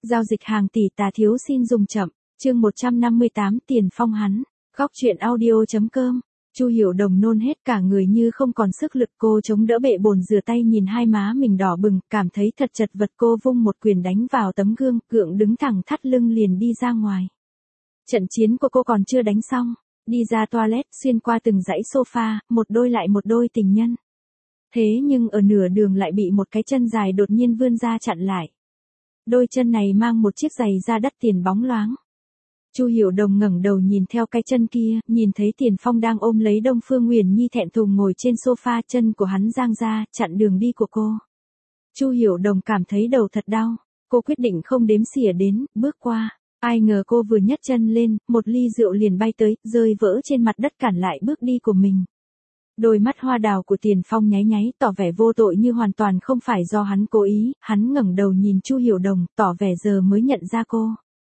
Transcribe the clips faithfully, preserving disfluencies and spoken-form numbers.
Giao dịch hàng tỷ tà thiếu xin dùng chậm, chương một trăm năm mươi tám Tiền Phong hắn, góc truyện audio.com. Chu Hiểu Đồng nôn hết cả người như không còn sức lực, cô chống đỡ bệ bồn rửa tay nhìn hai má mình đỏ bừng, cảm thấy thật chật vật, cô vung một quyền đánh vào tấm gương, gượng đứng thẳng thắt lưng liền đi ra ngoài. Trận chiến của cô còn chưa đánh xong, đi ra toilet, xuyên qua từng dãy sofa, một đôi lại một đôi tình nhân. Thế nhưng ở nửa đường lại bị một cái chân dài đột nhiên vươn ra chặn lại. Đôi chân này mang một chiếc giày da đắt tiền bóng loáng. Chu Hiểu Đồng ngẩng đầu nhìn theo cái chân kia, nhìn thấy Tiền Phong đang ôm lấy Đông Phương Uyển Nhi thẹn thùng ngồi trên sofa, chân của hắn giang ra, chặn đường đi của cô. Chu Hiểu Đồng cảm thấy đầu thật đau, cô quyết định không đếm xỉa đến, bước qua. Ai ngờ cô vừa nhấc chân lên, một ly rượu liền bay tới, rơi vỡ trên mặt đất cản lại bước đi của mình. Đôi mắt hoa đào của Tiền Phong nháy nháy, tỏ vẻ vô tội như hoàn toàn không phải do hắn cố ý, hắn ngẩng đầu nhìn Chu Hiểu Đồng, tỏ vẻ giờ mới nhận ra cô.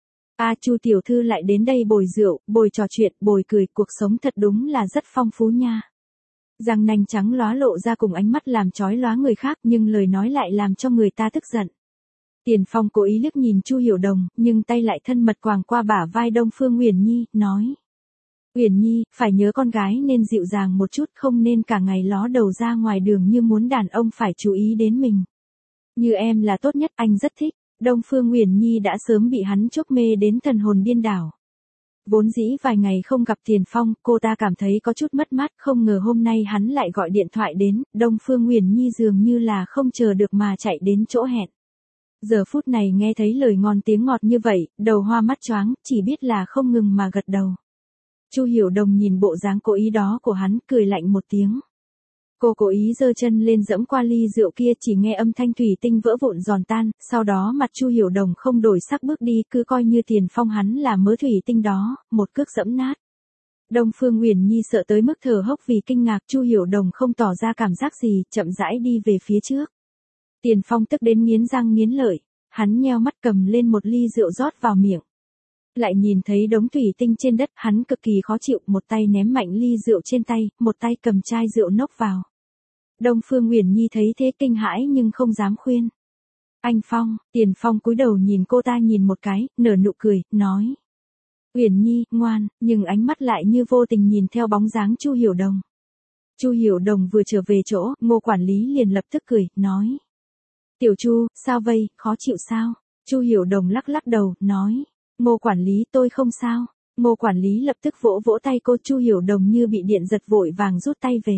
A à, Chu tiểu thư lại đến đây bồi rượu, bồi trò chuyện, bồi cười, cuộc sống thật đúng là rất phong phú nha. Răng nanh trắng lóa lộ ra cùng ánh mắt làm chói lóa người khác, nhưng lời nói lại làm cho người ta tức giận. Tiền Phong cố ý liếc nhìn Chu Hiểu Đồng, nhưng tay lại thân mật quàng qua bả vai Đông Phương Uyển Nhi, nói: Uyển Nhi, phải nhớ con gái nên dịu dàng một chút, không nên cả ngày ló đầu ra ngoài đường như muốn đàn ông phải chú ý đến mình. Như em là tốt nhất, anh rất thích. Đông Phương Uyển Nhi đã sớm bị hắn chốc mê đến thần hồn điên đảo. Vốn dĩ vài ngày không gặp Tiền Phong, cô ta cảm thấy có chút mất mát, không ngờ hôm nay hắn lại gọi điện thoại đến, Đông Phương Uyển Nhi dường như là không chờ được mà chạy đến chỗ hẹn. Giờ phút này nghe thấy lời ngon tiếng ngọt như vậy, đầu hoa mắt choáng, chỉ biết là không ngừng mà gật đầu. Chu Hiểu Đồng nhìn bộ dáng cố ý đó của hắn, cười lạnh một tiếng. Cô cố ý giơ chân lên dẫm qua ly rượu kia, chỉ nghe âm thanh thủy tinh vỡ vụn giòn tan, sau đó mặt Chu Hiểu Đồng không đổi sắc bước đi, cứ coi như Tiền Phong hắn là mớ thủy tinh đó, một cước dẫm nát. Đông Phương Uyển Nhi sợ tới mức thở hốc vì kinh ngạc, Chu Hiểu Đồng không tỏ ra cảm giác gì, chậm rãi đi về phía trước. Tiền Phong tức đến nghiến răng nghiến lợi, hắn nheo mắt cầm lên một ly rượu rót vào miệng. Lại nhìn thấy đống thủy tinh trên đất, hắn cực kỳ khó chịu, một tay ném mạnh ly rượu trên tay, một tay cầm chai rượu nốc vào. Đông Phương Uyển Nhi thấy thế kinh hãi nhưng không dám khuyên. Anh Phong, Tiền Phong cúi đầu nhìn cô ta nhìn một cái, nở nụ cười, nói: Uyển Nhi, ngoan, nhưng ánh mắt lại như vô tình nhìn theo bóng dáng Chu Hiểu Đồng. Chu Hiểu Đồng vừa trở về chỗ, Ngô quản lý liền lập tức cười, nói: Tiểu Chu, sao vậy, khó chịu sao? Chu Hiểu Đồng lắc lắc đầu, nói: Ngô quản lý, tôi không sao. Ngô quản lý lập tức vỗ vỗ tay cô, Chu Hiểu Đồng như bị điện giật vội vàng rút tay về.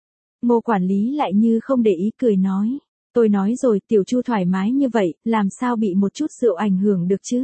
Ngô quản lý lại như không để ý cười nói: Tôi nói rồi, Tiểu Chu thoải mái như vậy, làm sao bị một chút rượu ảnh hưởng được chứ?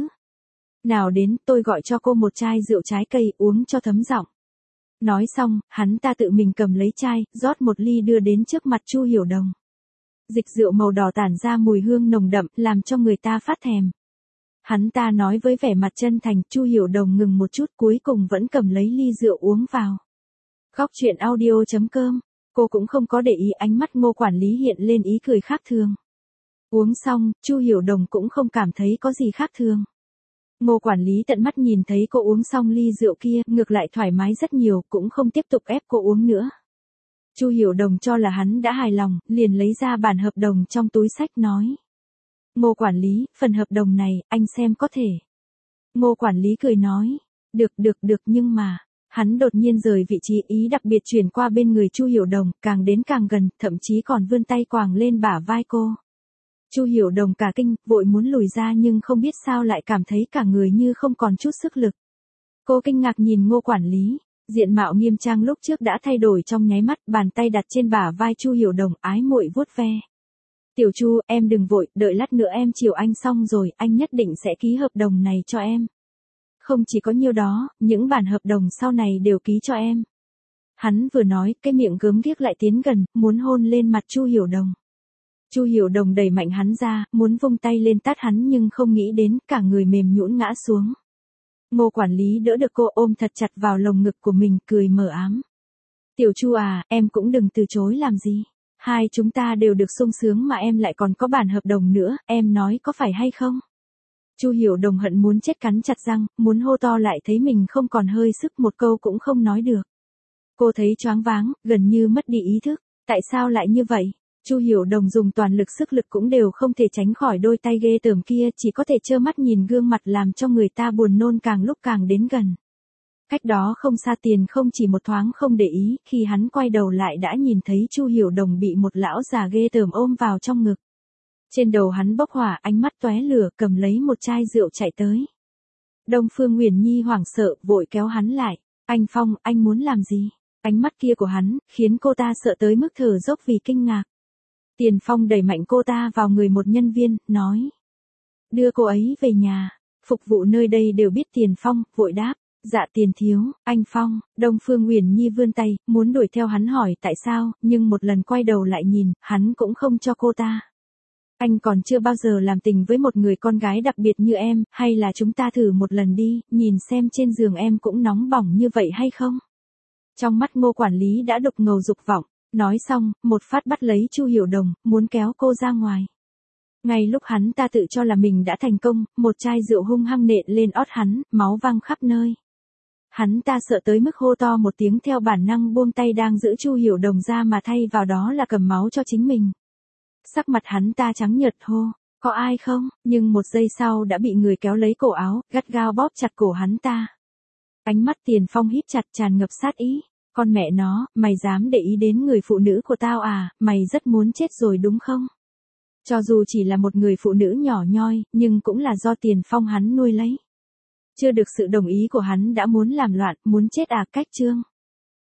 Nào đến, tôi gọi cho cô một chai rượu trái cây, uống cho thấm giọng. Nói xong, hắn ta tự mình cầm lấy chai, rót một ly đưa đến trước mặt Chu Hiểu Đồng. Dịch rượu màu đỏ tản ra mùi hương nồng đậm, làm cho người ta phát thèm. Hắn ta nói với vẻ mặt chân thành, Chu Hiểu Đồng ngừng một chút, cuối cùng vẫn cầm lấy ly rượu uống vào. Góc truyện audio.com. Cô cũng không có để ý ánh mắt Ngô quản lý hiện lên ý cười khác thường. Uống xong, Chu Hiểu Đồng cũng không cảm thấy có gì khác thường. Ngô quản lý tận mắt nhìn thấy cô uống xong ly rượu kia, ngược lại thoải mái rất nhiều, cũng không tiếp tục ép cô uống nữa. Chu Hiểu Đồng cho là hắn đã hài lòng, liền lấy ra bản hợp đồng trong túi xách nói: Ngô quản lý, phần hợp đồng này, anh xem có thể. Ngô quản lý cười nói: Được được được, nhưng mà... Hắn đột nhiên rời vị trí, ý đặc biệt chuyển qua bên người Chu Hiểu Đồng, càng đến càng gần, thậm chí còn vươn tay quàng lên bả vai cô. Chu Hiểu Đồng cả kinh, vội muốn lùi ra nhưng không biết sao lại cảm thấy cả người như không còn chút sức lực. Cô kinh ngạc nhìn Ngô quản lý, diện mạo nghiêm trang lúc trước đã thay đổi trong nháy mắt, bàn tay đặt trên bả vai Chu Hiểu Đồng, ái muội vuốt ve. Tiểu Chu, em đừng vội, đợi lát nữa em chiều anh xong rồi, anh nhất định sẽ ký hợp đồng này cho em. Không chỉ có nhiêu đó, những bản hợp đồng sau này đều ký cho em. Hắn vừa nói, cái miệng gớm ghiếc lại tiến gần, muốn hôn lên mặt Chu Hiểu Đồng. Chu Hiểu Đồng đẩy mạnh hắn ra, muốn vung tay lên tát hắn nhưng không nghĩ đến, cả người mềm nhũn ngã xuống. Ngô quản lý đỡ được cô, ôm thật chặt vào lồng ngực của mình, cười mờ ám. Tiểu Chu à, em cũng đừng từ chối làm gì. Hai chúng ta đều được sung sướng mà em lại còn có bản hợp đồng nữa, em nói có phải hay không? Chu Hiểu Đồng hận muốn chết, cắn chặt răng, muốn hô to lại thấy mình không còn hơi sức, một câu cũng không nói được. Cô thấy choáng váng, gần như mất đi ý thức, tại sao lại như vậy? Chu Hiểu Đồng dùng toàn lực sức lực cũng đều không thể tránh khỏi đôi tay ghê tởm kia, chỉ có thể trơ mắt nhìn gương mặt làm cho người ta buồn nôn càng lúc càng đến gần. Cách đó không xa Tiền không chỉ một thoáng không để ý, khi hắn quay đầu lại đã nhìn thấy Chu Hiểu Đồng bị một lão già ghê tởm ôm vào trong ngực. Trên đầu hắn bốc hỏa, ánh mắt tóe lửa, cầm lấy một chai rượu chạy tới. Đông Phương Uyển Nhi hoảng sợ, vội kéo hắn lại. Anh Phong, anh muốn làm gì? Ánh mắt kia của hắn, khiến cô ta sợ tới mức thở dốc vì kinh ngạc. Tiền Phong đẩy mạnh cô ta vào người một nhân viên, nói. Đưa cô ấy về nhà. Phục vụ nơi đây đều biết Tiền Phong, vội đáp. Dạ Tiền thiếu, anh Phong. Đông Phương Uyển Nhi vươn tay, muốn đuổi theo hắn hỏi tại sao, nhưng một lần quay đầu lại nhìn, hắn cũng không cho cô ta. Anh còn chưa bao giờ làm tình với một người con gái đặc biệt như em, hay là chúng ta thử một lần đi, nhìn xem trên giường em cũng nóng bỏng như vậy hay không? Trong mắt Ngô quản lý đã đục ngầu dục vọng, nói xong, một phát bắt lấy Chu Hiểu Đồng, muốn kéo cô ra ngoài. Ngay lúc hắn ta tự cho là mình đã thành công, một chai rượu hung hăng nện lên ót hắn, máu văng khắp nơi. Hắn ta sợ tới mức hô to một tiếng, theo bản năng buông tay đang giữ Chu Hiểu Đồng ra mà thay vào đó là cầm máu cho chính mình. Sắc mặt hắn ta trắng nhợt, hô, có ai không? Nhưng một giây sau đã bị người kéo lấy cổ áo, gắt gao bóp chặt cổ hắn ta. Ánh mắt Tiền Phong híp chặt, tràn ngập sát ý. Con mẹ nó, mày dám để ý đến người phụ nữ của tao à, mày rất muốn chết rồi đúng không? Cho dù chỉ là một người phụ nữ nhỏ nhoi, nhưng cũng là do Tiền Phong hắn nuôi lấy. Chưa được sự đồng ý của hắn đã muốn làm loạn, muốn chết à, cách chương.